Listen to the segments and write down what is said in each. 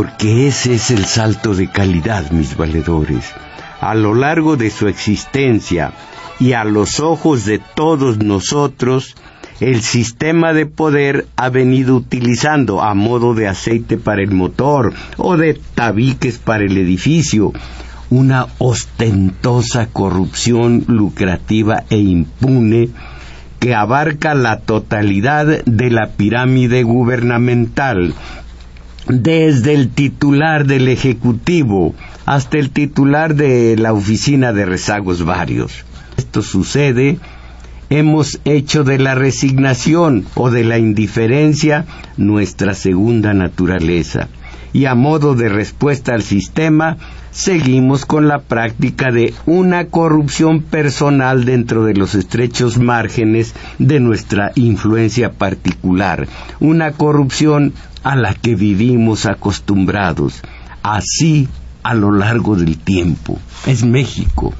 Porque ese es el salto de calidad, mis valedores. A lo largo de su existencia y a los ojos de todos nosotros, el sistema de poder ha venido utilizando a modo de aceite para el motor o de tabiques para el edificio una ostentosa corrupción lucrativa e impune que abarca la totalidad de la pirámide gubernamental, desde el titular del Ejecutivo hasta el titular de la Oficina de Rezagos Varios. Esto sucede, hemos hecho de la resignación o de la indiferencia nuestra segunda naturaleza, y a modo de respuesta al sistema, seguimos con la práctica de una corrupción personal dentro de los estrechos márgenes de nuestra influencia particular, una corrupción a la que vivimos acostumbrados, así a lo largo del tiempo. Es México.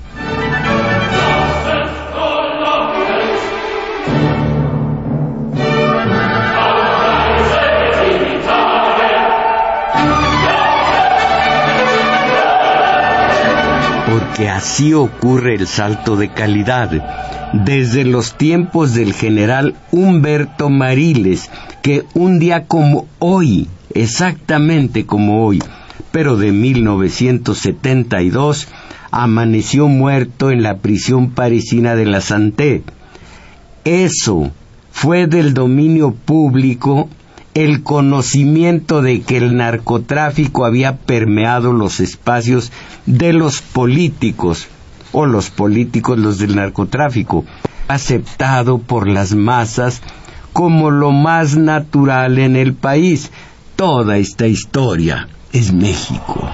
Porque así ocurre el salto de calidad, desde los tiempos del general Humberto Mariles, que un día como hoy, exactamente como hoy, pero de 1972, amaneció muerto en la prisión parisina de la Santé. Eso fue del dominio público el conocimiento de que el narcotráfico había permeado los espacios de los políticos, o los políticos los del narcotráfico, aceptado por las masas como lo más natural en el país. Toda esta historia es México.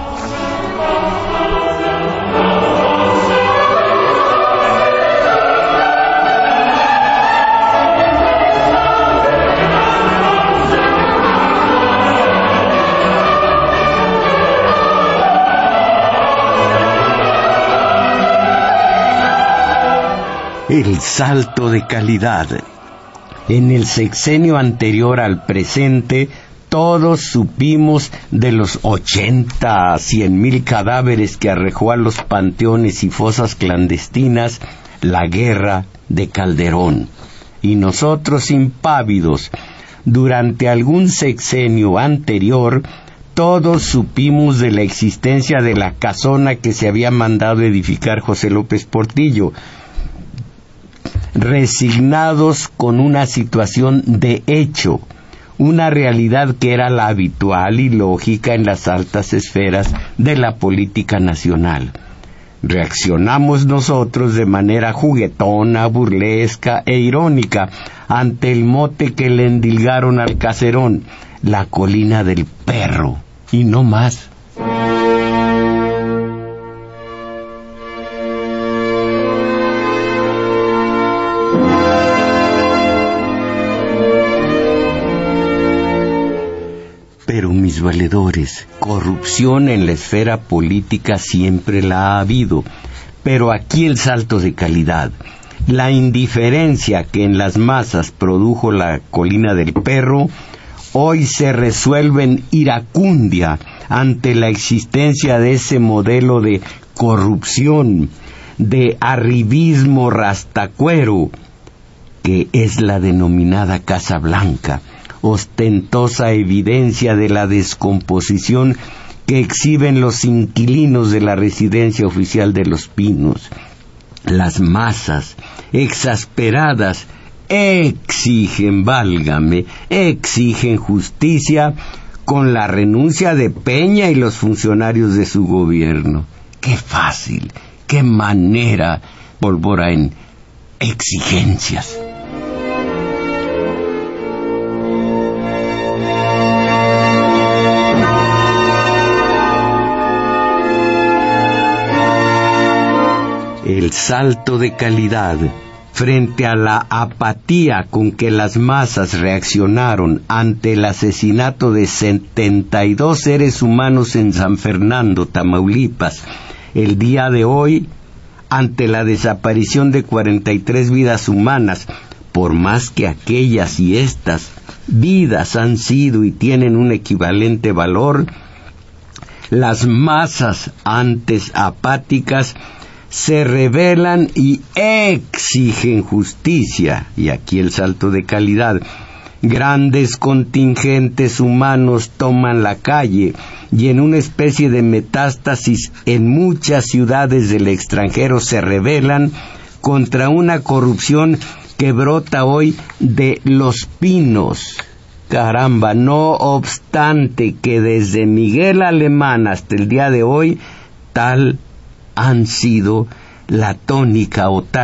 El salto de calidad. En el sexenio anterior al presente, todos supimos de los 80 a 100,000 cadáveres que arrojó a los panteones y fosas clandestinas la guerra de Calderón. Y nosotros, impávidos, durante algún sexenio anterior, todos supimos de la existencia de la casona que se había mandado edificar José López Portillo, resignados con una situación de hecho, una realidad que era la habitual y lógica en las altas esferas de la política nacional. Reaccionamos nosotros de manera juguetona, burlesca e irónica ante el mote que le endilgaron al caserón, la colina del perro, y no más. Pero mis valedores, corrupción en la esfera política siempre la ha habido, pero aquí el salto de calidad, la indiferencia que en las masas produjo la colina del perro, hoy se resuelve en iracundia ante la existencia de ese modelo de corrupción, de arribismo rastacuero, que es la denominada Casa Blanca, ostentosa evidencia de la descomposición que exhiben los inquilinos de la residencia oficial de Los Pinos. Las masas, exasperadas, exigen, válgame, exigen justicia con la renuncia de Peña y los funcionarios de su gobierno. ¡Qué fácil! ¡Qué manera! Pólvora en exigencias. El salto de calidad frente a la apatía con que las masas reaccionaron ante el asesinato de 72 seres humanos en San Fernando, Tamaulipas, el día de hoy, ante la desaparición de 43 vidas humanas, por más que aquellas y estas vidas han sido y tienen un equivalente valor, Las masas, antes apáticas, se rebelan y exigen justicia, y aquí el salto de calidad. Grandes contingentes humanos toman la calle y en una especie de metástasis en muchas ciudades del extranjero se rebelan contra una corrupción que brota hoy de Los Pinos. Caramba, no obstante que desde Miguel Alemán hasta el día de hoy han sido la tónica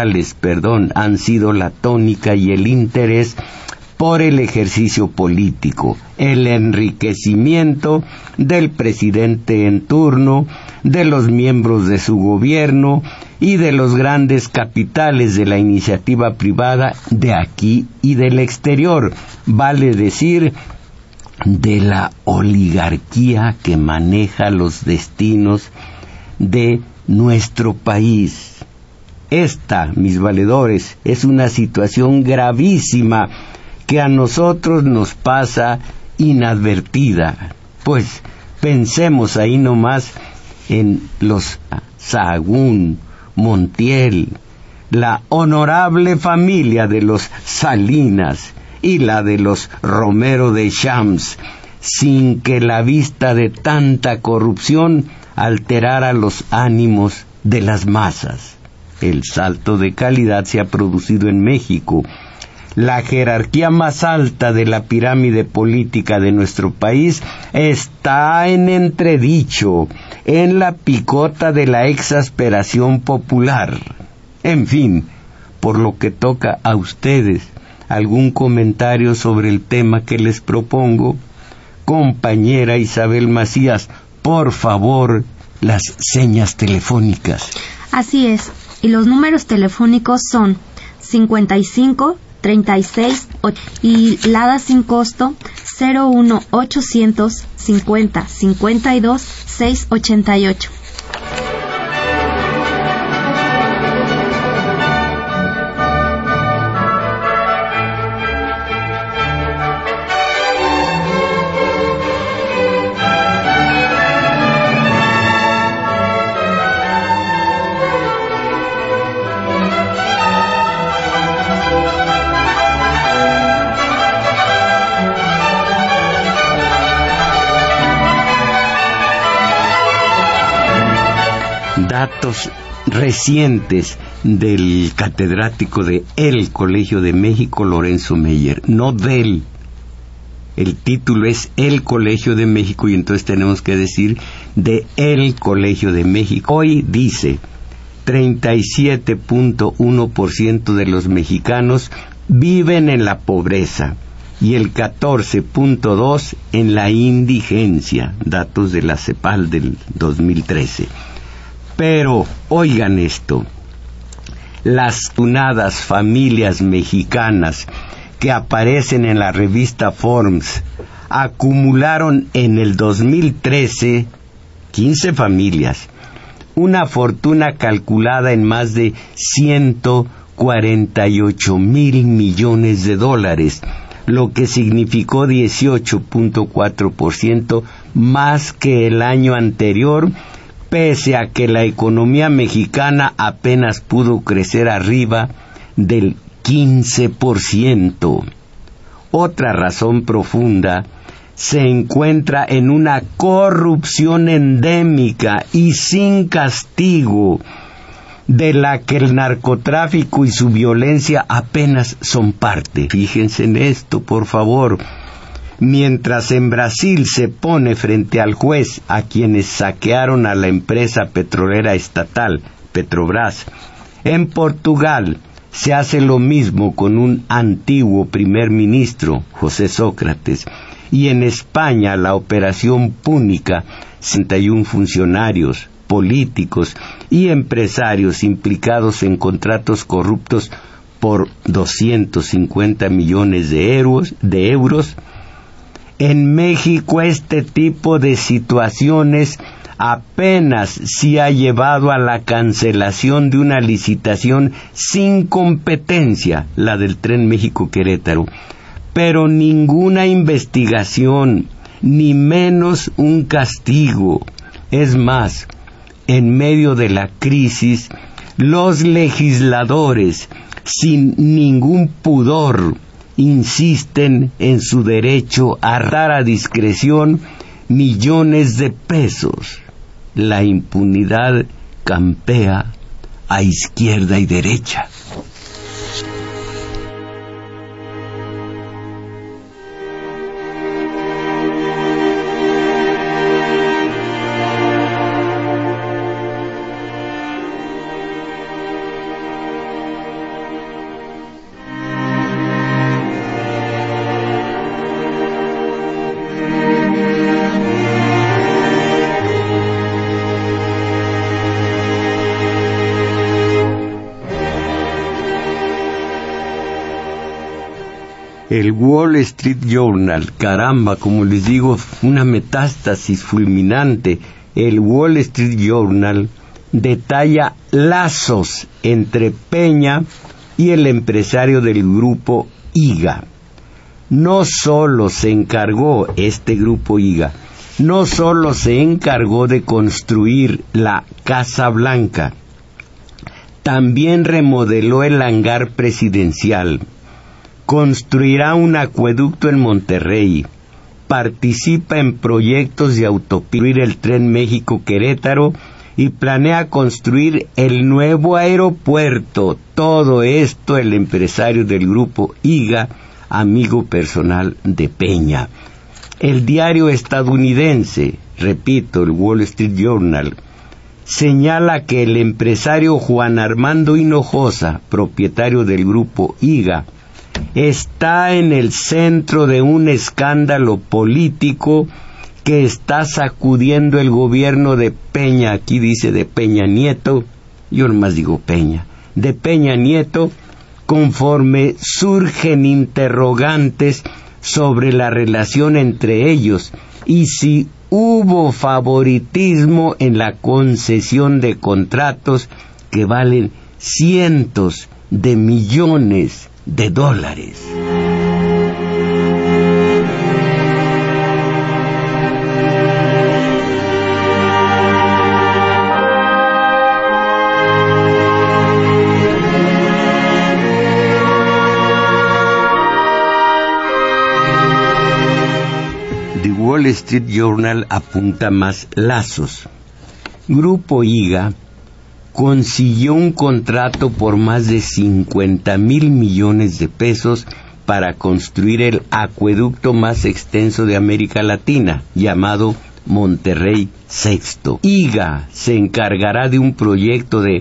y el interés por el ejercicio político, el enriquecimiento del presidente en turno, de los miembros de su gobierno y de los grandes capitales de la iniciativa privada de aquí y del exterior, vale decir, de la oligarquía que maneja los destinos de nuestro país. Esta, mis valedores, es una situación gravísima que a nosotros nos pasa inadvertida. Pues pensemos ahí nomás en los Sahagún, Montiel, la honorable familia de los Salinas y la de los Romero de Champs, sin que la vista de tanta corrupción alterara los ánimos de las masas. El salto de calidad se ha producido en México. La jerarquía más alta de la pirámide política de nuestro país está en entredicho, en la picota de la exasperación popular. En fin, por lo que toca a ustedes, ¿algún comentario sobre el tema que les propongo? Compañera Isabel Macías, por favor, las señas telefónicas. Así es, y los números telefónicos son 55 36 y Lada sin costo 01800 50 52 688. Datos recientes del catedrático de El Colegio de México, Lorenzo Meyer, no del. El título es El Colegio de México y entonces tenemos que decir de El Colegio de México. Hoy dice 37.1% de los mexicanos viven en la pobreza y el 14.2% en la indigencia, datos de la CEPAL del 2013. Pero, oigan esto, las tunadas familias mexicanas que aparecen en la revista Forbes acumularon en el 2013 15 familias, una fortuna calculada en más de 148 mil millones de dólares, lo que significó 18.4% más que el año anterior, pese a que la economía mexicana apenas pudo crecer arriba del 15%. Otra razón profunda se encuentra en una corrupción endémica y sin castigo, de la que el narcotráfico y su violencia apenas son parte. Fíjense en esto, por favor. Mientras en Brasil se pone frente al juez a quienes saquearon a la empresa petrolera estatal, Petrobras, en Portugal se hace lo mismo con un antiguo primer ministro, José Sócrates, y en España la operación púnica, 61 funcionarios, políticos y empresarios implicados en contratos corruptos por 250 millones de euros. En México este tipo de situaciones apenas sí ha llevado a la cancelación de una licitación sin competencia, la del Tren México-Querétaro, pero ninguna investigación, ni menos un castigo. Es más, en medio de la crisis, los legisladores, sin ningún pudor, insisten en su derecho a dar a discreción millones de pesos. La impunidad campea a izquierda y derecha. El Wall Street Journal, caramba, como les digo, una metástasis fulminante. El Wall Street Journal detalla lazos entre Peña y el empresario del grupo IGA. No solo se encargó este grupo IGA, no solo se encargó de construir la Casa Blanca, también remodeló el hangar presidencial. Construirá un acueducto en Monterrey, participa en proyectos de autopista, el tren México-Querétaro y planea construir el nuevo aeropuerto. Todo esto el empresario del grupo IGA, amigo personal de Peña. El diario estadounidense, repito, el Wall Street Journal, señala que el empresario Juan Armando Hinojosa, propietario del grupo IGA, está en el centro de un escándalo político que está sacudiendo el gobierno de Peña. Aquí dice de Peña Nieto, yo nomás digo Peña, de Peña Nieto, conforme surgen interrogantes sobre la relación entre ellos y si hubo favoritismo en la concesión de contratos que valen cientos de millones de dólares. The Wall Street Journal apunta más lazos. Grupo IGA consiguió un contrato por más de 50,000 millones de pesos para construir el acueducto más extenso de América Latina, llamado Monterrey Sexto. IGA se encargará de un proyecto de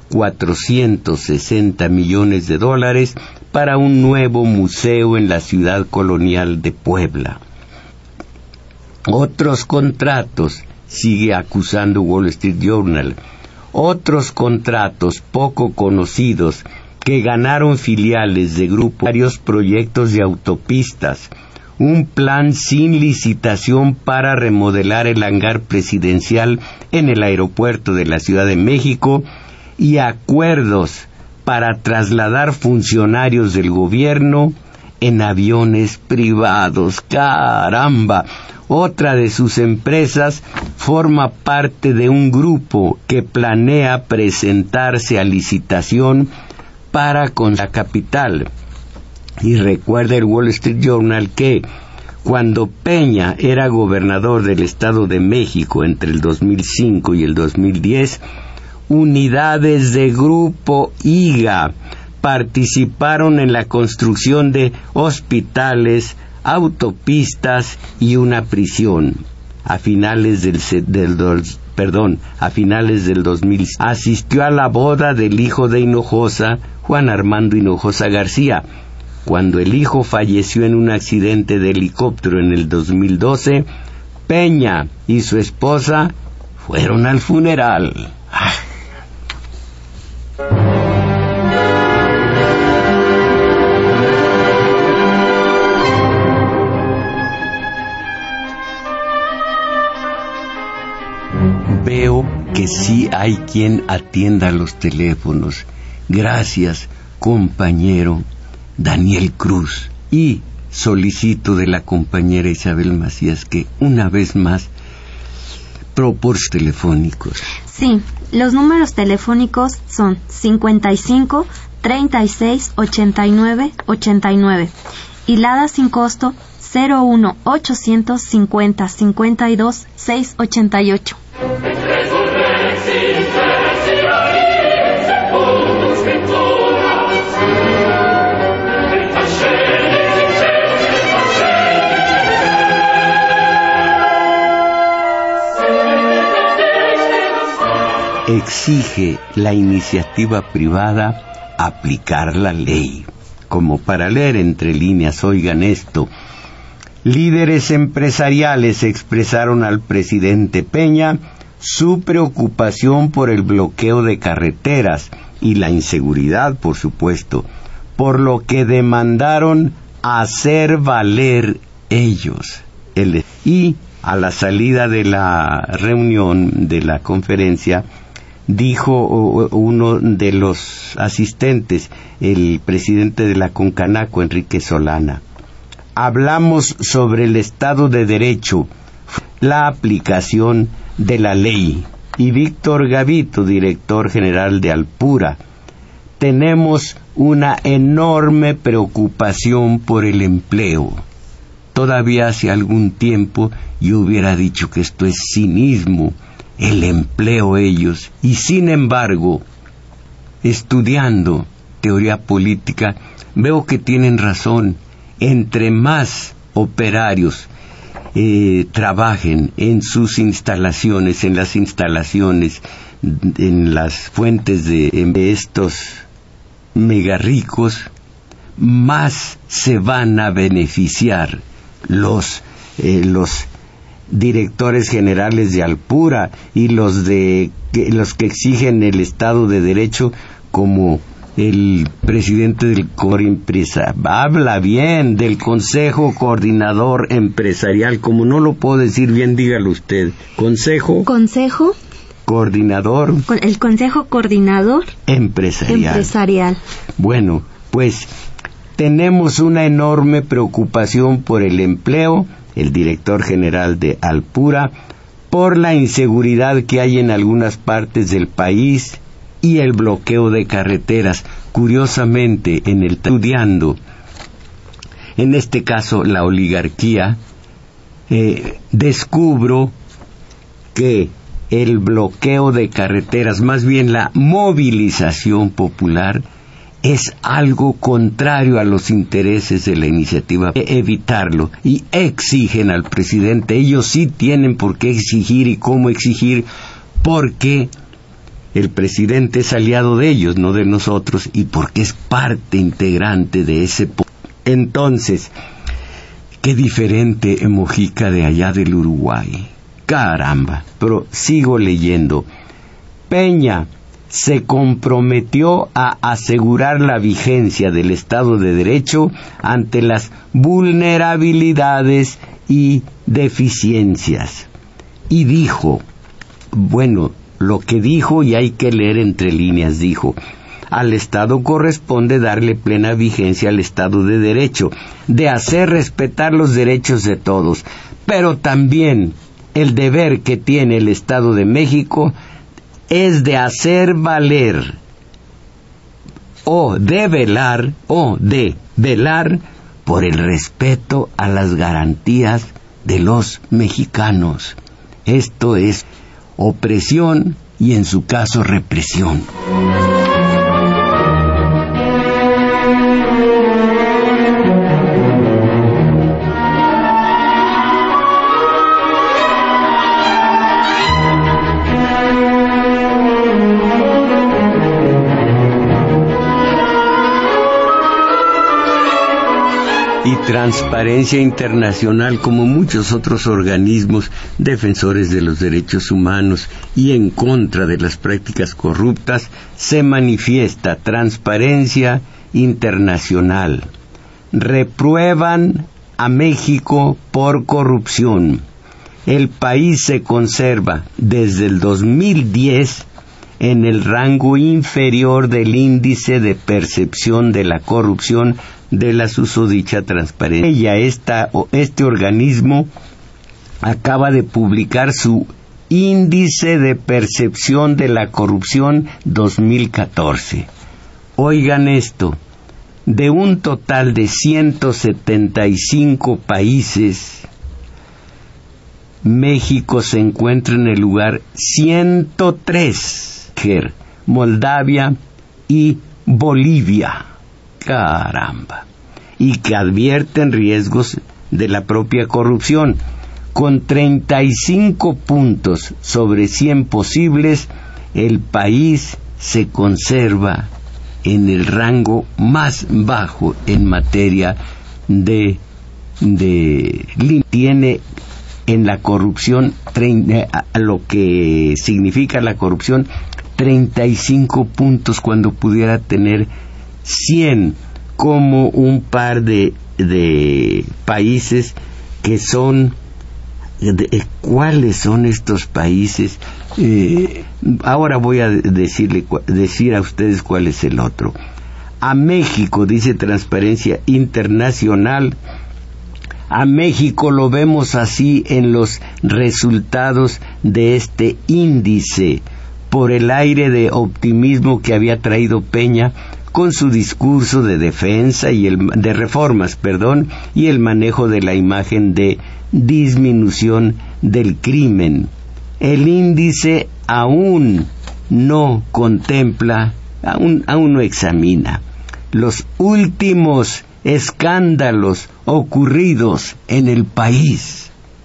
460 millones de dólares para un nuevo museo en la ciudad colonial de Puebla. Otros contratos, sigue acusando Wall Street Journal, otros contratos poco conocidos que ganaron filiales de grupos, varios proyectos de autopistas, un plan sin licitación para remodelar el hangar presidencial en el aeropuerto de la Ciudad de México y acuerdos para trasladar funcionarios del gobierno en aviones privados. ¡Caramba! Otra de sus empresas forma parte de un grupo que planea presentarse a licitación para con la capital. Y recuerda el Wall Street Journal que cuando Peña era gobernador del Estado de México entre el 2005 y el 2010, unidades de Grupo IGA participaron en la construcción de hospitales, autopistas y una prisión. A finales del 2000 asistió a la boda del hijo de Hinojosa, Juan Armando Hinojosa García. Cuando el hijo falleció en un accidente de helicóptero en el 2012, Peña y su esposa fueron al funeral. Veo que sí hay quien atienda los teléfonos. Gracias, compañero Daniel Cruz. Y solicito de la compañera Isabel Macías que una vez más proporciones telefónicos. Sí, los números telefónicos son 55 36 89 89 y LADA sin costo 01 850 52 688. Exige la iniciativa privada aplicar la ley. Como para leer entre líneas, oigan esto. Líderes empresariales expresaron al presidente Peña su preocupación por el bloqueo de carreteras y la inseguridad, por supuesto, por lo que demandaron hacer valer ellos. Y a la salida de la reunión, de la conferencia, dijo uno de los asistentes, el presidente de la Concanaco, Enrique Solana, hablamos sobre el Estado de Derecho, la aplicación de la ley. Y Víctor Gavito, director general de Alpura, tenemos una enorme preocupación por el empleo. Todavía hace algún tiempo yo hubiera dicho que esto es cinismo, el empleo ellos, y sin embargo, estudiando teoría política, veo que tienen razón. Entre más operarios trabajen en sus instalaciones, en las instalaciones, en las fuentes de estos mega ricos, más se van a beneficiar los directores generales de Alpura y los que exigen el Estado de Derecho, como el presidente del habla bien del Consejo Coordinador Empresarial. Como no lo puedo decir bien, dígalo usted. Consejo Coordinador. El Consejo Coordinador Empresarial. Bueno, pues tenemos una enorme preocupación por el empleo, el director general de Alpura, por la inseguridad que hay en algunas partes del país y el bloqueo de carreteras. Curiosamente, estudiando, en este caso la oligarquía, descubro que el bloqueo de carreteras, más bien la movilización popular, es algo contrario a los intereses de la iniciativa, evitarlo, y exigen al presidente. Ellos sí tienen por qué exigir y cómo exigir, porque el presidente es aliado de ellos, no de nosotros, y porque es parte integrante de ese pueblo. Entonces, qué diferente Mojica de allá del Uruguay. Caramba, pero sigo leyendo. Peña se comprometió a asegurar la vigencia del Estado de Derecho ante las vulnerabilidades y deficiencias. Y dijo, bueno, lo que dijo, y hay que leer entre líneas, dijo: al Estado corresponde darle plena vigencia al Estado de Derecho, de hacer respetar los derechos de todos, pero también el deber que tiene el Estado de México es de hacer valer de velar por el respeto a las garantías de los mexicanos. Esto es opresión y, en su caso, represión. Y Transparencia Internacional, como muchos otros organismos defensores de los derechos humanos y en contra de las prácticas corruptas, se manifiesta. Transparencia Internacional: reprueban a México por corrupción. El país se conserva desde el 2010 en el rango inferior del índice de percepción de la corrupción de la susodicha Transparencia. Este organismo acaba de publicar su Índice de Percepción de la Corrupción 2014. Oigan esto, de un total de 175 países, México se encuentra en el lugar 103, Moldavia y Bolivia. Caramba. Y que advierten riesgos de la propia corrupción. Con 35 puntos sobre 100 posibles, el país se conserva en el rango más bajo en materia de tiene en la corrupción, lo que significa la corrupción, 35 puntos cuando pudiera tener 100, como un par de países que son... ¿Cuáles son estos países? Ahora voy a decir a ustedes cuál es el otro. A México, dice Transparencia Internacional, a México lo vemos así en los resultados de este índice, por el aire de optimismo que había traído Peña con su discurso de defensa y de reformas, y el manejo de la imagen de disminución del crimen. El índice aún no contempla, aún no examina los últimos escándalos ocurridos en el país.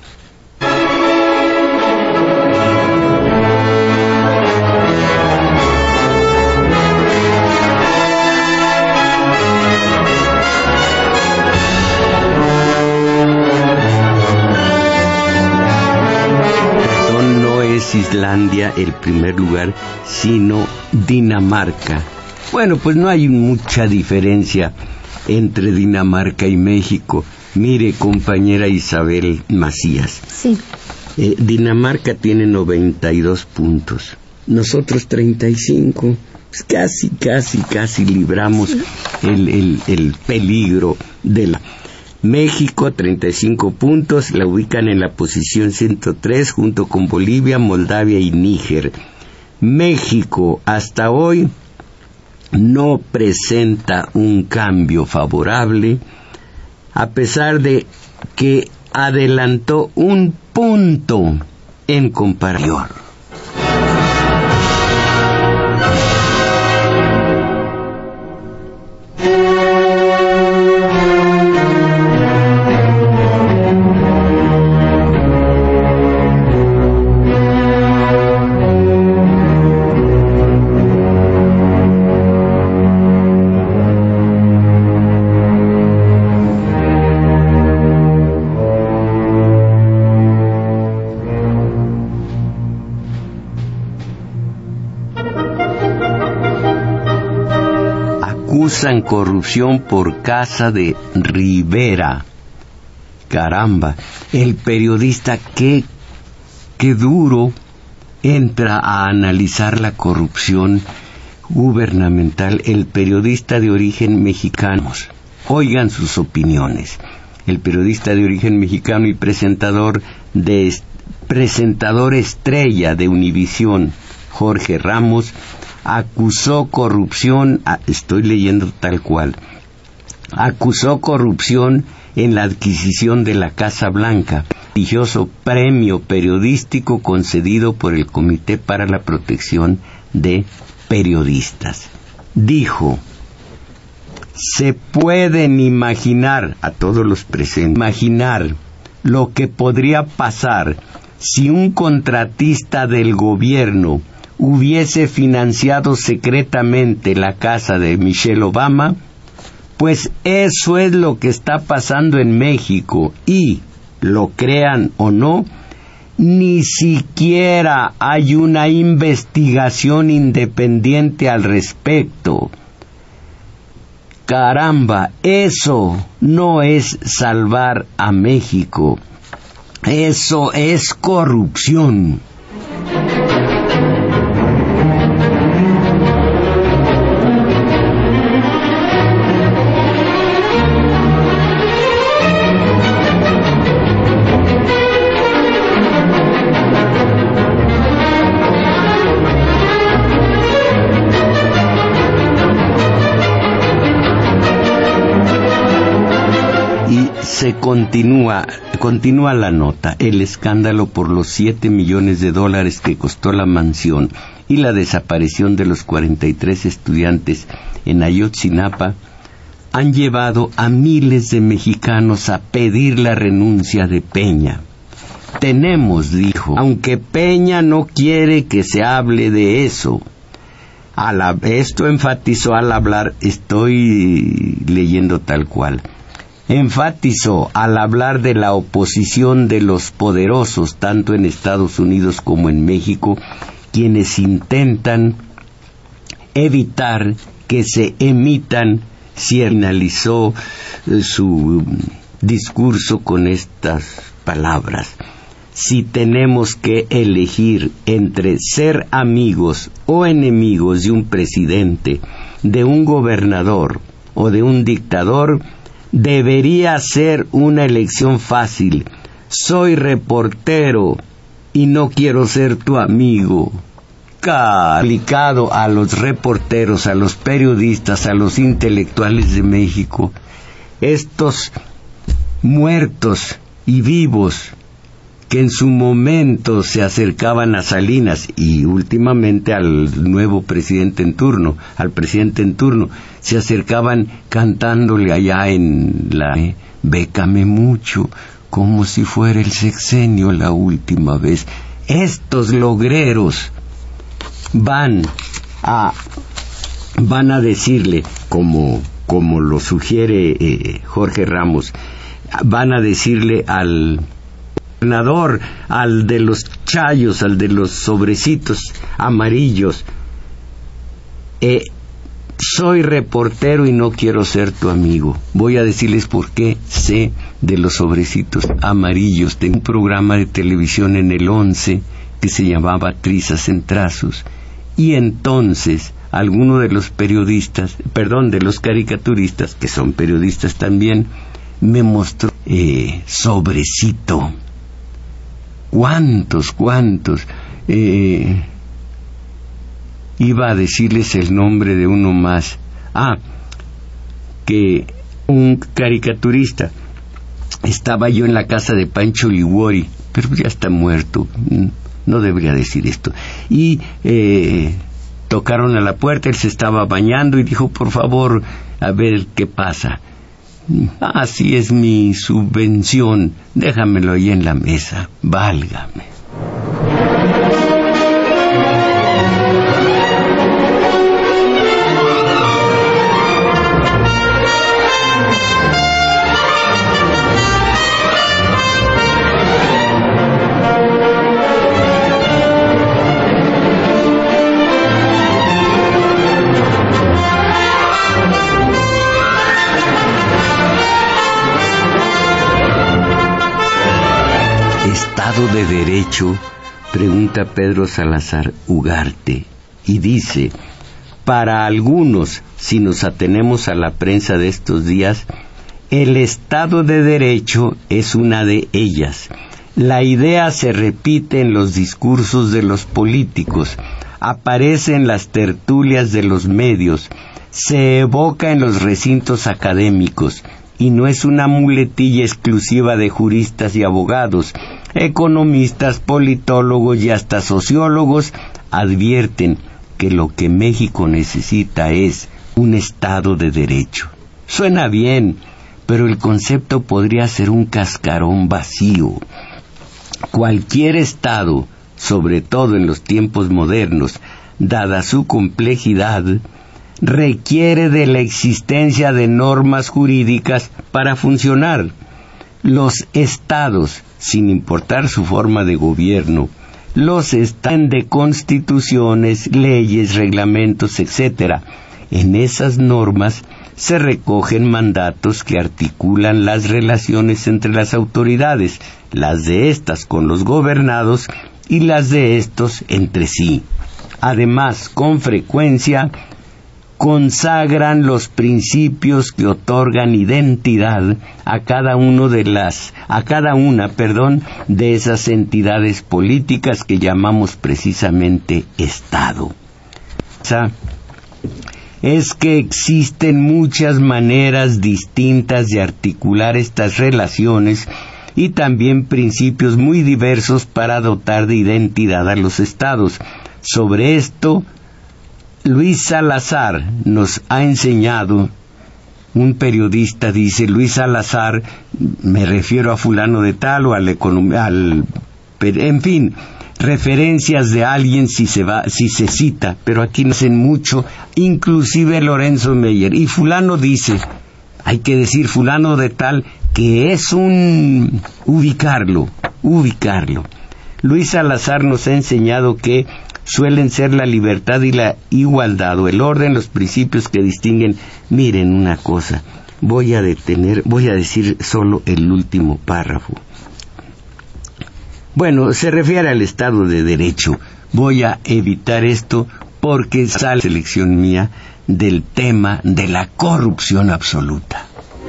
Islandia el primer lugar, sino Dinamarca. Bueno, pues no hay mucha diferencia entre Dinamarca y México. Mire, compañera Isabel Macías. Sí. Dinamarca tiene 92 puntos. Nosotros 35. Pues casi libramos sí. el peligro de la... México, 35 puntos, la ubican en la posición 103 junto con Bolivia, Moldavia y Níger. México hasta hoy no presenta un cambio favorable, a pesar de que adelantó un punto en comparación. Acusan corrupción por casa de Rivera. Caramba, el periodista qué duro entra a analizar la corrupción gubernamental, el periodista de origen mexicano. Oigan sus opiniones. El periodista de origen mexicano y presentador estrella de Univisión, Jorge Ramos, acusó corrupción, estoy leyendo tal cual, acusó corrupción en la adquisición de la Casa Blanca, prestigioso premio periodístico concedido por el Comité para la Protección de Periodistas. Dijo: se pueden imaginar, a todos los presentes, imaginar lo que podría pasar si un contratista del gobierno hubiese financiado secretamente la casa de Michelle Obama. Pues eso es lo que está pasando en México y, lo crean o no, ni siquiera hay una investigación independiente al respecto. Caramba, eso no es salvar a México, eso es corrupción. continúa la nota. El escándalo por los $7 millones que costó la mansión y la desaparición de los 43 estudiantes en Ayotzinapa han llevado a miles de mexicanos a pedir la renuncia de Peña. Tenemos, dijo, aunque Peña no quiere que se hable de eso. Esto enfatizó al hablar, estoy leyendo tal cual, enfatizó al hablar de la oposición de los poderosos, tanto en Estados Unidos como en México, quienes intentan evitar que se emitan. Finalizó su discurso con estas palabras: si tenemos que elegir entre ser amigos o enemigos de un presidente, de un gobernador o de un dictador, debería ser una elección fácil. Soy reportero y no quiero ser tu amigo. Aplicado a los reporteros, a los periodistas, a los intelectuales de México, estos muertos y vivos que en su momento se acercaban a Salinas y últimamente al nuevo presidente en turno, se acercaban cantándole allá en la Bécame mucho, como si fuera el sexenio la última vez. Estos logreros van a decirle, como lo sugiere Jorge Ramos, van a decirle al gobernador, al de los chayos, al de los sobrecitos amarillos, soy reportero y no quiero ser tu amigo. Voy a decirles por qué sé de los sobrecitos amarillos. Tengo un programa de televisión en el 11 que se llamaba Trizas en Trazos, y entonces alguno de los de los caricaturistas, que son periodistas también, me mostró sobrecito. ¿Cuántos? Iba a decirles el nombre de uno más. Que un caricaturista. Estaba yo en la casa de Pancho Liguori, pero ya está muerto. No debería decir esto. Y tocaron a la puerta, él se estaba bañando y dijo, por favor, a ver qué pasa. Así es mi subvención, déjamelo ahí en la mesa, válgame. ¿Estado de Derecho?, pregunta Pedro Salazar Ugarte, y dice, para algunos, si nos atenemos a la prensa de estos días, el Estado de Derecho es una de ellas. La idea se repite en los discursos de los políticos, aparece en las tertulias de los medios, se evoca en los recintos académicos, y no es una muletilla exclusiva de juristas y abogados. Economistas, politólogos y hasta sociólogos advierten que lo que México necesita es un Estado de Derecho. Suena bien, pero el concepto podría ser un cascarón vacío. Cualquier Estado, sobre todo en los tiempos modernos, dada su complejidad, requiere de la existencia de normas jurídicas para funcionar. Los estados, sin importar su forma de gobierno, los estados de constituciones, leyes, reglamentos, etc. En esas normas se recogen mandatos que articulan las relaciones entre las autoridades, las de estas con los gobernados y las de estos entre sí. Además, con frecuencia, consagran los principios que otorgan identidad a cada una de esas entidades políticas que llamamos precisamente Estado. es que existen muchas maneras distintas de articular estas relaciones y también principios muy diversos para dotar de identidad a los estados. Sobre esto, Luis Salazar nos ha enseñado, un periodista dice, Luis Salazar, me refiero a fulano de tal o en fin, referencias de alguien si se cita, pero aquí no hacen mucho, inclusive Lorenzo Meyer, y fulano dice, hay que decir fulano de tal, que es ubicarlo. Luis Salazar nos ha enseñado que suelen ser la libertad y la igualdad, o el orden, los principios que distinguen. Miren una cosa, voy a decir solo el último párrafo. Bueno, se refiere al Estado de Derecho. Voy a evitar esto porque sale selección mía del tema de la corrupción absoluta.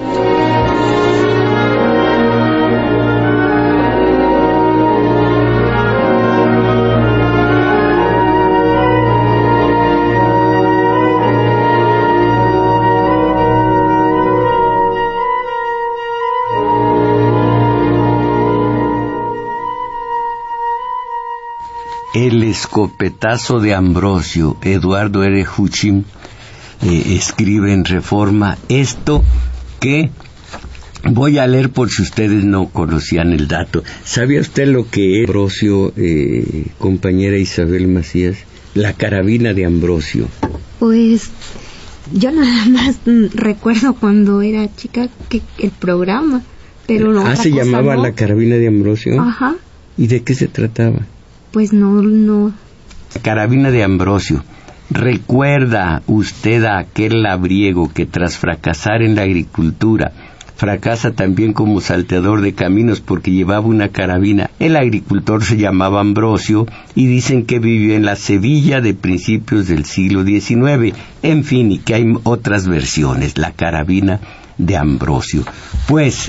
El escopetazo de Ambrosio. Eduardo R. Huchim escribe en Reforma esto que voy a leer por si ustedes no conocían el dato. ¿Sabía usted lo que es Ambrosio, compañera Isabel Macías? La carabina de Ambrosio. Pues yo nada más recuerdo cuando era chica que el programa, pero no. ¿Se llamaba La carabina de Ambrosio? Ajá. ¿Y de qué se trataba? Pues no. Carabina de Ambrosio. ¿Recuerda usted a aquel labriego que tras fracasar en la agricultura, fracasa también como salteador de caminos porque llevaba una carabina? El agricultor se llamaba Ambrosio y dicen que vivió en la Sevilla de principios del siglo XIX. En fin, y que hay otras versiones, la carabina de Ambrosio. Pues,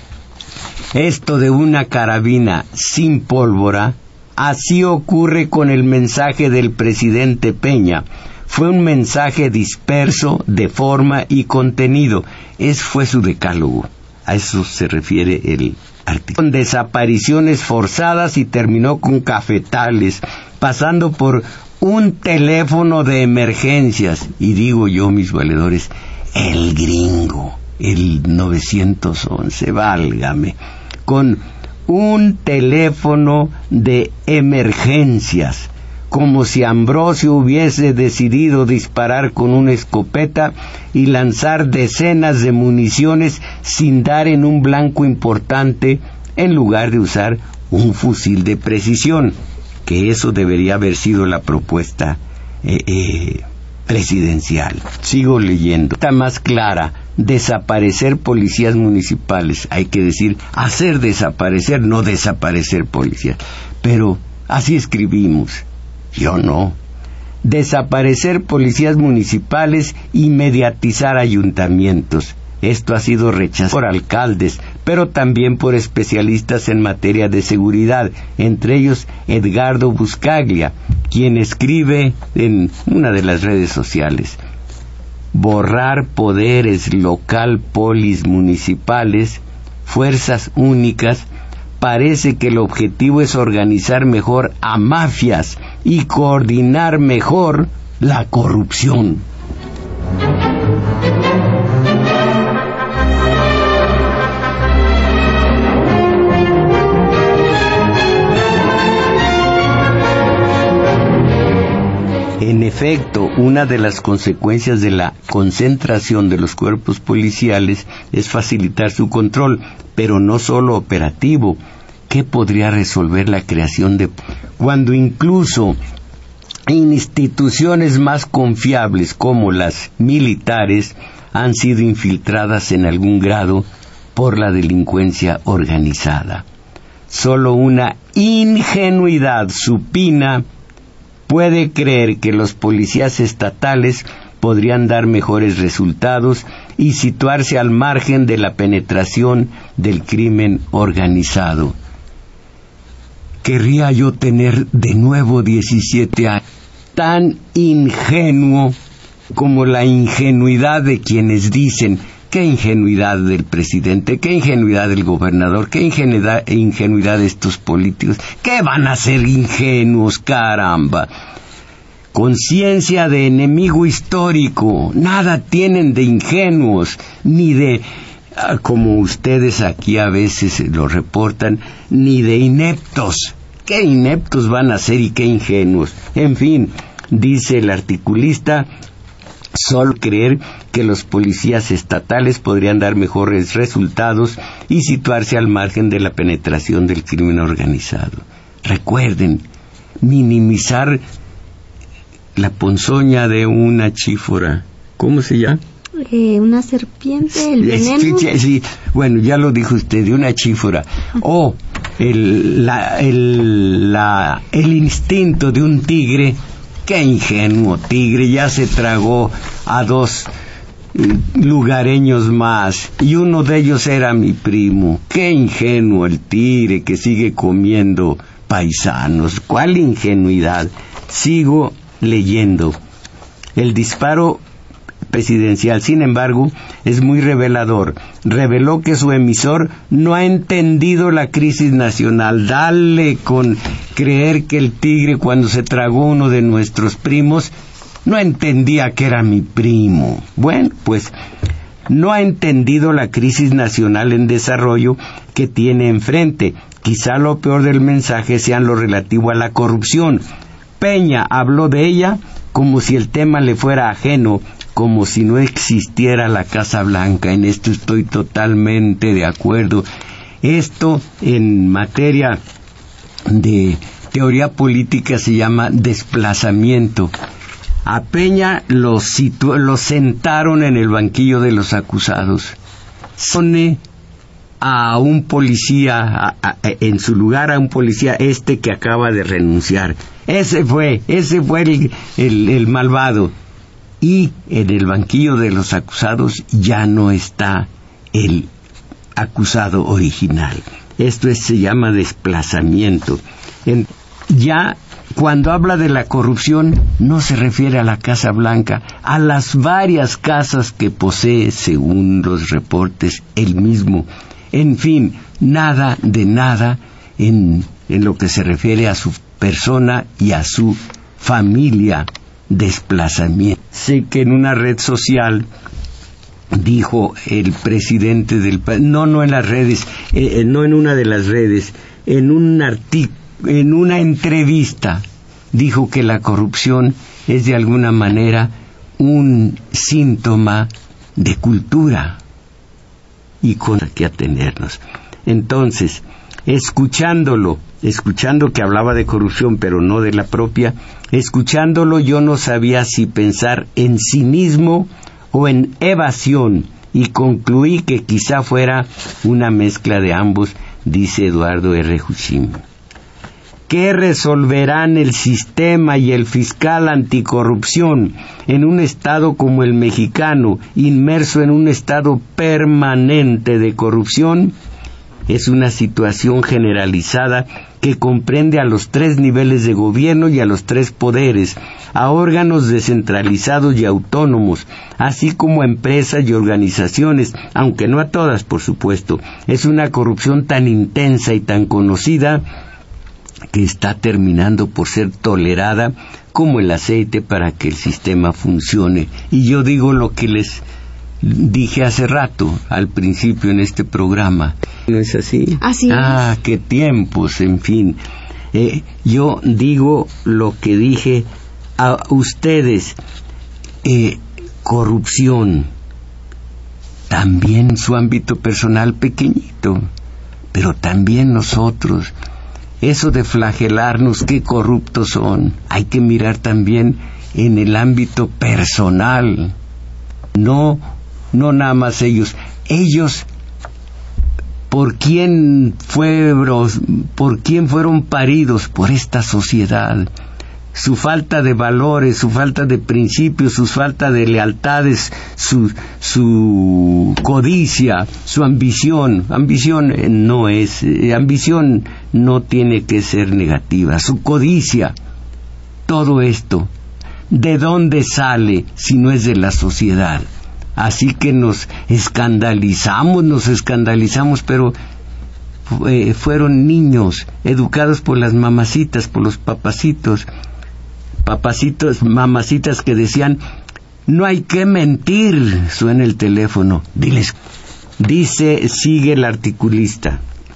esto de una carabina sin pólvora, así ocurre con el mensaje del presidente Peña. Fue un mensaje disperso de forma y contenido. Fue su decálogo. A eso se refiere el artículo. Con desapariciones forzadas y terminó con cafetales, pasando por un teléfono de emergencias. Y digo yo, mis valedores, el gringo, el 911, válgame, con un teléfono de emergencias, como si Ambrosio hubiese decidido disparar con una escopeta y lanzar decenas de municiones sin dar en un blanco importante, en lugar de usar un fusil de precisión, que eso debería haber sido la propuesta presidencial. Sigo leyendo. Está más clara: desaparecer policías municipales. Hay que decir hacer desaparecer, no desaparecer policías. Pero así escribimos. Yo no. Desaparecer policías municipales y mediatizar ayuntamientos. Esto ha sido rechazado por alcaldes, pero también por especialistas en materia de seguridad, entre ellos Edgardo Buscaglia, quien escribe en una de las redes sociales: borrar poderes local, polis municipales, fuerzas únicas. Parece que el objetivo es organizar mejor a mafias y coordinar mejor la corrupción. En efecto, una de las consecuencias de la concentración de los cuerpos policiales es facilitar su control, pero no solo operativo. ¿Qué podría resolver la creación de... cuando incluso instituciones más confiables como las militares han sido infiltradas en algún grado por la delincuencia organizada? Solo una ingenuidad supina puede creer que los policías estatales podrían dar mejores resultados y situarse al margen de la penetración del crimen organizado. Querría yo tener de nuevo 17 años. Tan ingenuo como la ingenuidad de quienes dicen: qué ingenuidad del presidente, qué ingenuidad del gobernador, qué ingenuidad de estos políticos. ¿Qué van a ser ingenuos, caramba? Conciencia de enemigo histórico, nada tienen de ingenuos, ni de, como ustedes aquí a veces lo reportan, ni de ineptos. ¿Qué ineptos van a ser y qué ingenuos? En fin, dice el articulista, solo creer que los policías estatales podrían dar mejores resultados y situarse al margen de la penetración del crimen organizado. Recuerden, minimizar la ponzoña de una chífora. ¿Cómo se llama? Una serpiente, el veneno. Sí, bueno, ya lo dijo usted, de una chífora. O el instinto de un tigre. Qué ingenuo tigre, ya se tragó a 2 lugareños más, y uno de ellos era mi primo. Qué ingenuo el tigre que sigue comiendo paisanos. ¿Cuál ingenuidad? Sigo leyendo. El disparo presidencial, sin embargo, es muy revelador. Reveló que su emisor no ha entendido la crisis nacional. Dale con creer que el tigre, cuando se tragó uno de nuestros primos, no entendía que era mi primo. Bueno, pues no ha entendido la crisis nacional en desarrollo que tiene enfrente. Quizá lo peor del mensaje sea lo relativo a la corrupción. Peña habló de ella como si el tema le fuera ajeno, como si no existiera la Casa Blanca. En esto estoy totalmente de acuerdo. Esto, en materia de teoría política, se llama desplazamiento. A Peña lo sentaron en el banquillo de los acusados. Pone a un policía, en su lugar a un policía que acaba de renunciar. Ese fue el malvado. Y en el banquillo de los acusados ya no está el acusado original. Esto se llama desplazamiento. Ya cuando habla de la corrupción no se refiere a la Casa Blanca, a las varias casas que posee, según los reportes, él mismo. En fin, nada de nada en lo que se refiere a su persona y a su familia. Desplazamiento. Sé que en una red social dijo el presidente del país, no en las redes, no en una de las redes, en una entrevista dijo que la corrupción es de alguna manera un síntoma de cultura y con que atenernos. Entonces, escuchando que hablaba de corrupción, pero no de la propia, escuchándolo yo no sabía si pensar en cinismo o en evasión, y concluí que quizá fuera una mezcla de ambos, dice Eduardo R. Juchín. ¿Qué resolverán el sistema y el fiscal anticorrupción en un estado como el mexicano, inmerso en un estado permanente de corrupción? Es una situación generalizada que comprende a los 3 niveles de gobierno y a los 3 poderes, a órganos descentralizados y autónomos, así como a empresas y organizaciones, aunque no a todas, por supuesto. Es una corrupción tan intensa y tan conocida que está terminando por ser tolerada como el aceite para que el sistema funcione. Y yo digo lo que les dije hace rato, al principio en este programa. ¿No es así? Así es. Qué tiempos, en fin. Yo digo lo que dije a ustedes. Corrupción, también su ámbito personal pequeñito, pero también nosotros. Eso de flagelarnos, qué corruptos son. Hay que mirar también en el ámbito personal. No nada más ellos. ¿Por quién fueron paridos? Por esta sociedad. Su falta de valores, su falta de principios, su falta de lealtades, su codicia, su ambición. Ambición no tiene que ser negativa. Su codicia. Todo esto ¿de dónde sale si no es de la sociedad? Así que nos escandalizamos, pero fueron niños educados por las mamacitas, por los papacitos, mamacitas que decían, no hay que mentir. Suena el teléfono, sigue el articulista,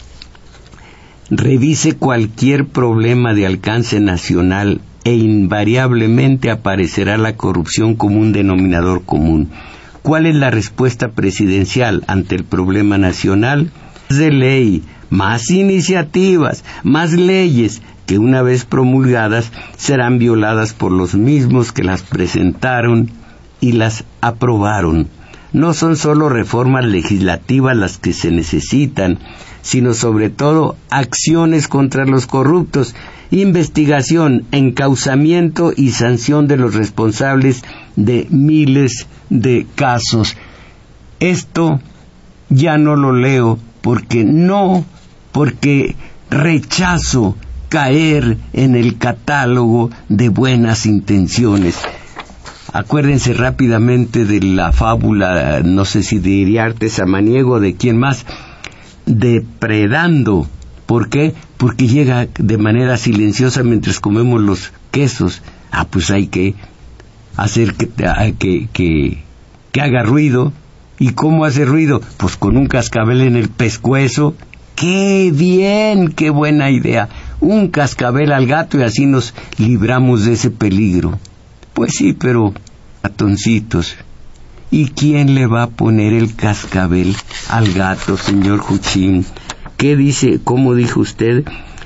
revise cualquier problema de alcance nacional e invariablemente aparecerá la corrupción como un denominador común. ¿Cuál es la respuesta presidencial ante el problema nacional? De ley, más iniciativas, más leyes que una vez promulgadas serán violadas por los mismos que las presentaron y las aprobaron. No son solo reformas legislativas las que se necesitan, sino sobre todo acciones contra los corruptos, investigación, encauzamiento y sanción de los responsables de miles de casos. Esto ya no lo leo porque rechazo caer en el catálogo de buenas intenciones. Acuérdense rápidamente de la fábula, no sé si de Iriarte Samaniego, de quién más, depredando. ¿Por qué? Porque llega de manera silenciosa mientras comemos los quesos. Pues hay que hacer que haga ruido. ¿Y cómo hace ruido? Pues con un cascabel en el pescuezo. ¡Qué bien! ¡Qué buena idea! Un cascabel al gato y así nos libramos de ese peligro. Pues sí, pero ratoncitos. ¿Y quién le va a poner el cascabel al gato, señor Juchín? ¿Qué dice? ¿Cómo dijo usted?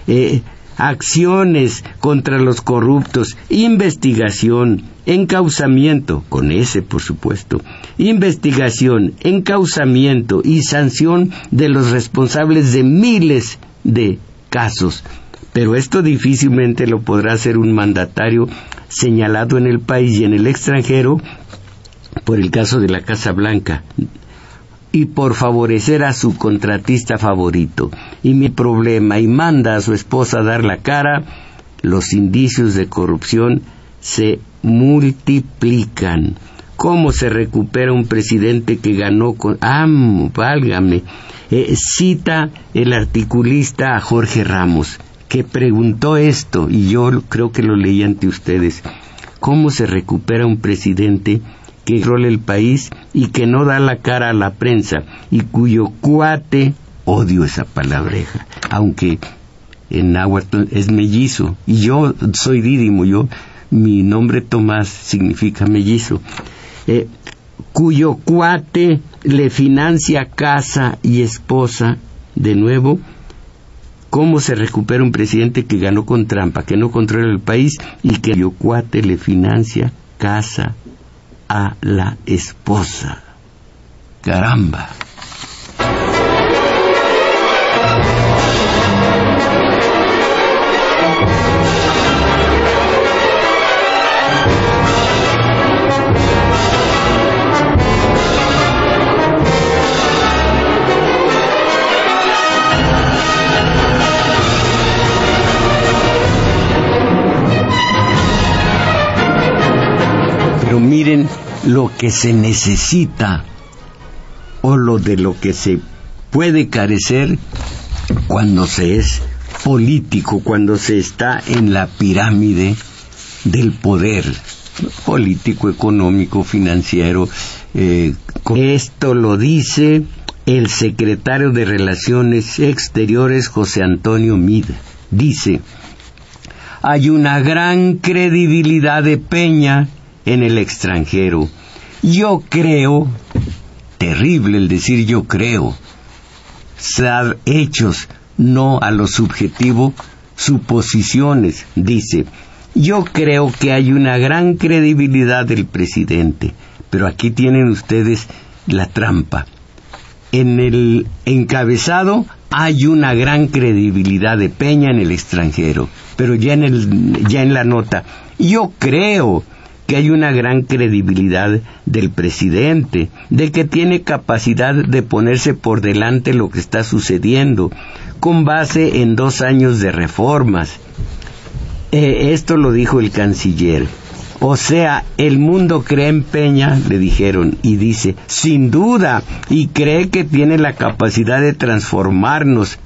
Acciones contra los corruptos, investigación, encauzamiento, con ese por supuesto, investigación, encauzamiento y sanción de los responsables de miles de casos. Pero esto difícilmente lo podrá hacer un mandatario señalado en el país y en el extranjero por el caso de la Casa Blanca y por favorecer a su contratista favorito. Y mi problema, y manda a su esposa a dar la cara, los indicios de corrupción se multiplican. ¿Cómo se recupera un presidente que ganó con... válgame! Cita el articulista a Jorge Ramos, que preguntó esto, y yo creo que lo leí ante ustedes. ¿Cómo se recupera un presidente que controla el país y que no da la cara a la prensa y cuyo cuate, odio esa palabreja, aunque en náhuatl es mellizo, y yo soy dídimo, mi nombre Tomás significa mellizo, cuyo cuate le financia casa y esposa? De nuevo, ¿cómo se recupera un presidente que ganó con trampa, que no controla el país y que cuyo cuate le financia casa a la esposa? ¡Caramba! Pero miren lo que se necesita o lo que se puede carecer cuando se es político, cuando se está en la pirámide del poder político, económico, financiero. Esto lo dice el secretario de Relaciones Exteriores, José Antonio Meade. Dice: hay una gran credibilidad de Peña en el extranjero. Yo creo, terrible el decir yo creo, dar hechos, no a lo subjetivo, suposiciones. Dice: yo creo que hay una gran credibilidad del presidente, pero aquí tienen ustedes la trampa. En el encabezado hay una gran credibilidad de Peña en el extranjero, pero ya en la nota, yo creo que hay una gran credibilidad del presidente, de que tiene capacidad de ponerse por delante lo que está sucediendo, con base en 2 años de reformas. Esto lo dijo el canciller. O sea, el mundo cree en Peña, le dijeron, y dice, sin duda, y cree que tiene la capacidad de transformarnos,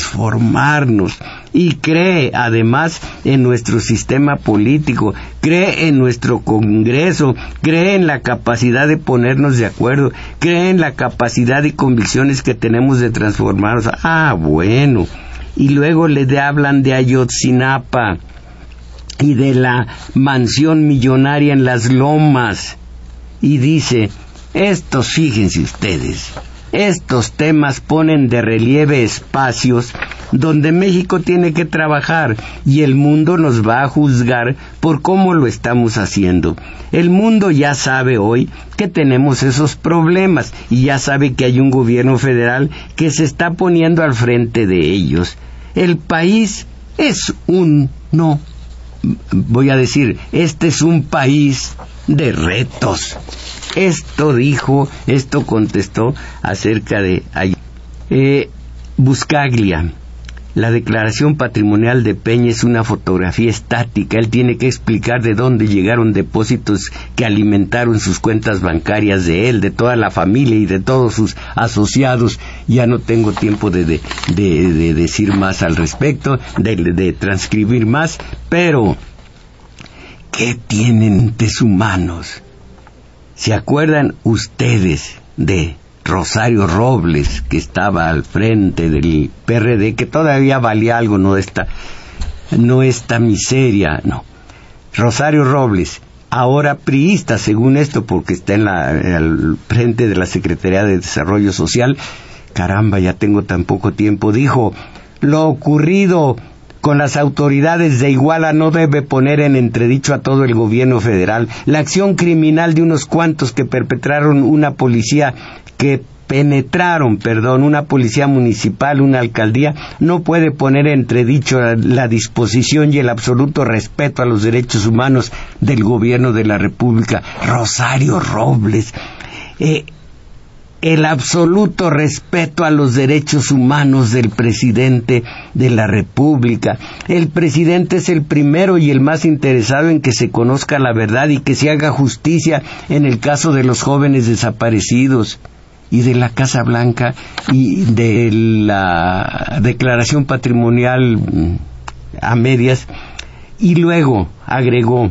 y cree además en nuestro sistema político, cree en nuestro Congreso, cree en la capacidad de ponernos de acuerdo, cree en la capacidad y convicciones que tenemos de transformarnos. Bueno, y luego le hablan de Ayotzinapa y de la mansión millonaria en las Lomas, y dice, fíjense ustedes, estos temas ponen de relieve espacios donde México tiene que trabajar y el mundo nos va a juzgar por cómo lo estamos haciendo. El mundo ya sabe hoy que tenemos esos problemas y ya sabe que hay un gobierno federal que se está poniendo al frente de ellos. El país es este es un país de retos. Esto contestó acerca de Buscaglia. La declaración patrimonial de Peña es una fotografía estática. Él tiene que explicar de dónde llegaron depósitos que alimentaron sus cuentas bancarias de él, de toda la familia y de todos sus asociados. Ya no tengo tiempo de decir más al respecto, de transcribir más, pero ¿qué tienen entes humanos? ¿Se acuerdan ustedes de Rosario Robles, que estaba al frente del PRD, que todavía valía algo, no esta miseria, no? Rosario Robles, ahora priista, según esto, porque está al frente de la Secretaría de Desarrollo Social. Caramba, ya tengo tan poco tiempo. Dijo, lo ocurrido con las autoridades de Iguala no debe poner en entredicho a todo el gobierno federal. La acción criminal de unos cuantos que penetraron una policía municipal, una alcaldía, no puede poner en entredicho la disposición y el absoluto respeto a los derechos humanos del gobierno de la República. Rosario Robles, el absoluto respeto a los derechos humanos del presidente de la República. El presidente es el primero y el más interesado en que se conozca la verdad y que se haga justicia en el caso de los jóvenes desaparecidos y de la Casa Blanca y de la declaración patrimonial a medias. Y luego agregó,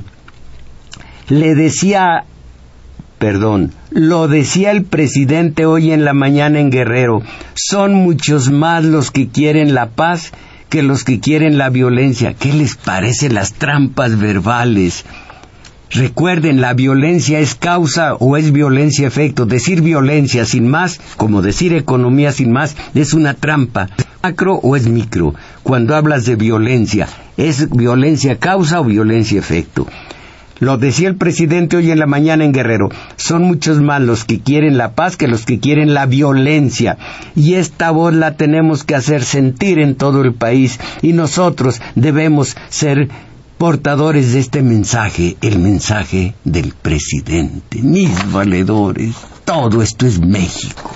lo decía el presidente hoy en la mañana en Guerrero, son muchos más los que quieren la paz que los que quieren la violencia. ¿Qué les parece las trampas verbales? Recuerden, la violencia es causa o es violencia efecto. Decir violencia sin más, como decir economía sin más, es una trampa. ¿Macro o es micro? Cuando hablas de violencia, ¿es violencia causa o violencia efecto? Lo decía el presidente hoy en la mañana en Guerrero, son muchos más los que quieren la paz que los que quieren la violencia, y esta voz la tenemos que hacer sentir en todo el país, y nosotros debemos ser portadores de este mensaje, el mensaje del presidente. Mis valedores, todo esto es México.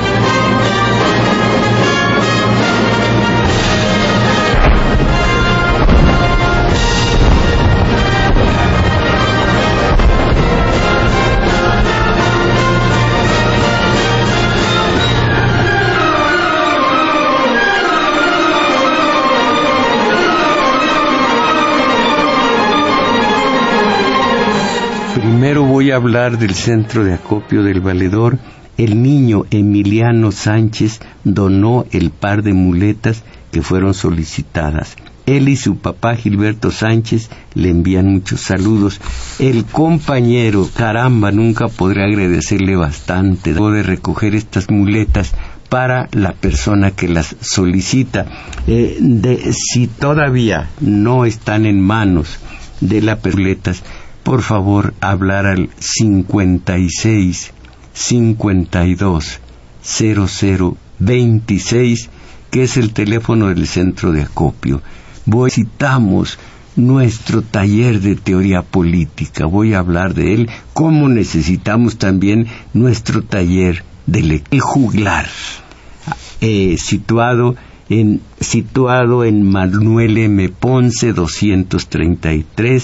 Primero voy a hablar del centro de acopio del Valedor. El niño Emiliano Sánchez donó el par de muletas que fueron solicitadas. Él y su papá Gilberto Sánchez le envían muchos saludos. El compañero, caramba, nunca podré agradecerle bastante de recoger estas muletas para la persona que las solicita. Si todavía no están en manos de las muletas, por favor, hablar al 56 52 00 26, que es el teléfono del centro de acopio. Necesitamos nuestro taller de teoría política. Voy a hablar de él, como necesitamos también nuestro taller de el juglar, situado en Manuel M. Ponce 233,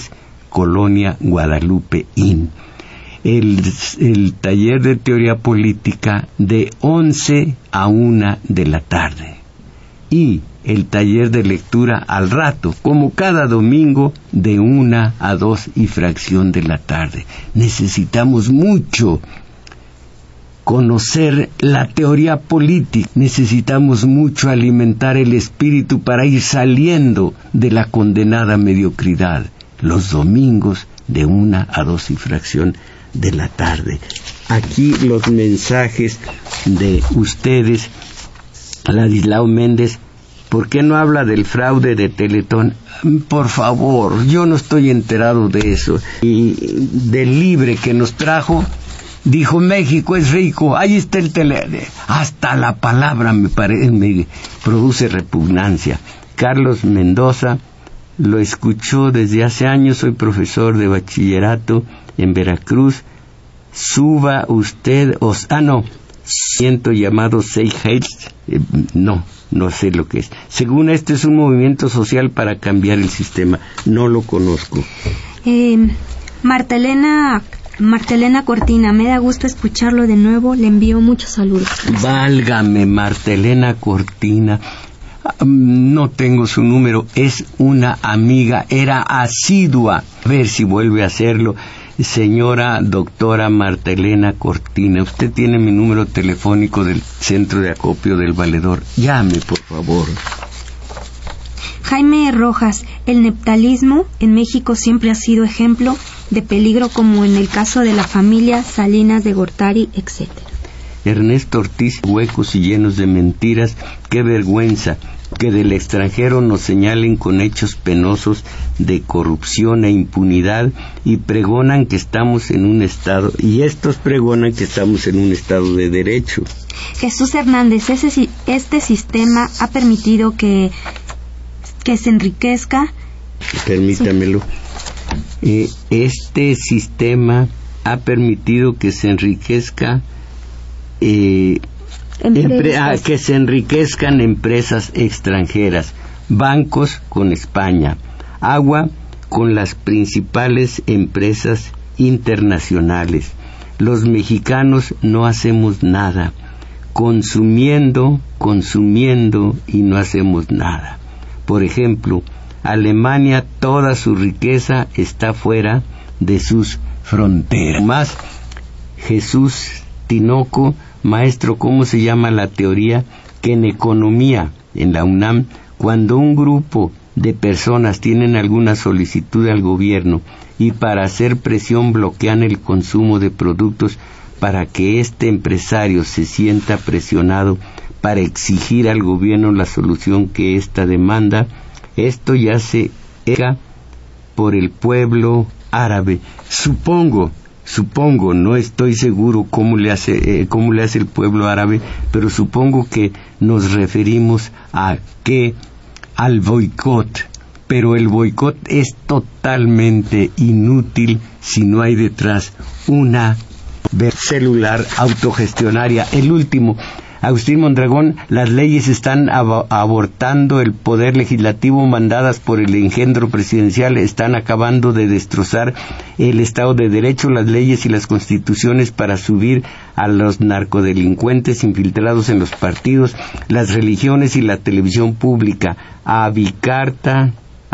Colonia Guadalupe Inn. El taller de teoría política de 11 a 1 de la tarde. Y el taller de lectura al rato, como cada domingo, de 1 a 2 y fracción de la tarde. Necesitamos mucho conocer la teoría política, necesitamos mucho alimentar el espíritu para ir saliendo de la condenada mediocridad. Los domingos de 1 a 2 y fracción de la tarde. Aquí los mensajes de ustedes. Ladislao Méndez: ¿por qué no habla del fraude de Teletón? Por favor, yo no estoy enterado de eso. Y del libre que nos trajo, dijo México es rico, ahí está el hasta la palabra me produce repugnancia. Carlos Mendoza: lo escuchó desde hace años, soy profesor de bachillerato en Veracruz. Suba usted, siento llamado Say Hate, no sé lo que es. Según esto es un movimiento social para cambiar el sistema. No lo conozco. Martelena Cortina, me da gusto escucharlo de nuevo, le envío muchos saludos. Válgame, Martelena Cortina, no tengo su número, es una amiga, era asidua, a ver si vuelve a hacerlo. Señora doctora Martelena Cortina, usted tiene mi número telefónico del centro de acopio del Valedor, llame por favor. Jaime Rojas: el neptalismo en México siempre ha sido ejemplo de peligro, como en el caso de la familia Salinas de Gortari, etc. Ernesto Ortiz: huecos y llenos de mentiras, qué vergüenza que del extranjero nos señalen con hechos penosos de corrupción e impunidad y pregonan que estamos en un estado, y estos pregonan que estamos en un estado de derecho. Jesús Hernández: este sistema ha permitido que se enriquezca. Permítamelo. Este sistema ha permitido que se enriquezca que se enriquezcan empresas extranjeras, bancos con España, agua con las principales empresas internacionales. Los mexicanos no hacemos nada, consumiendo y no hacemos nada. Por ejemplo, Alemania, toda su riqueza está fuera de sus fronteras. Más, Jesús Tinoco: maestro, ¿cómo se llama la teoría que en economía, en la UNAM, cuando un grupo de personas tienen alguna solicitud al gobierno y para hacer presión bloquean el consumo de productos para que este empresario se sienta presionado para exigir al gobierno la solución que ésta demanda? Esto ya se hecho por el pueblo árabe. Supongo, no estoy seguro cómo le hace el pueblo árabe, pero supongo que nos referimos al boicot. Pero el boicot es totalmente inútil si no hay detrás una celular autogestionaria. El último, Agustín Mondragón: las leyes están abortando el poder legislativo mandadas por el engendro presidencial, están acabando de destrozar el Estado de Derecho, las leyes y las constituciones para subir a los narcodelincuentes infiltrados en los partidos, las religiones y la televisión pública. Abierta,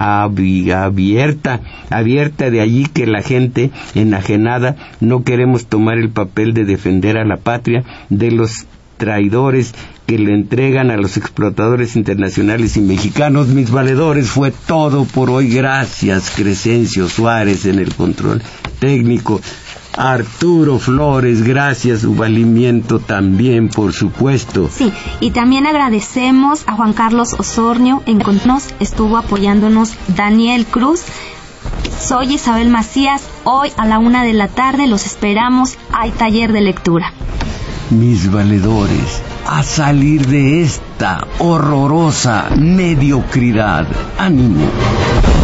de allí que la gente enajenada no queremos tomar el papel de defender a la patria de los traidores que le entregan a los explotadores internacionales y mexicanos. Mis valedores, fue todo por hoy. Gracias, Crescencio Suárez en el control técnico, Arturo Flores, gracias, su valimiento también, por supuesto. Sí, y también agradecemos a Juan Carlos Osornio, estuvo apoyándonos Daniel Cruz. Soy Isabel Macías, hoy a la 1 de la tarde los esperamos, hay taller de lectura. Mis valedores, a salir de esta horrorosa mediocridad. ¡Ánimo!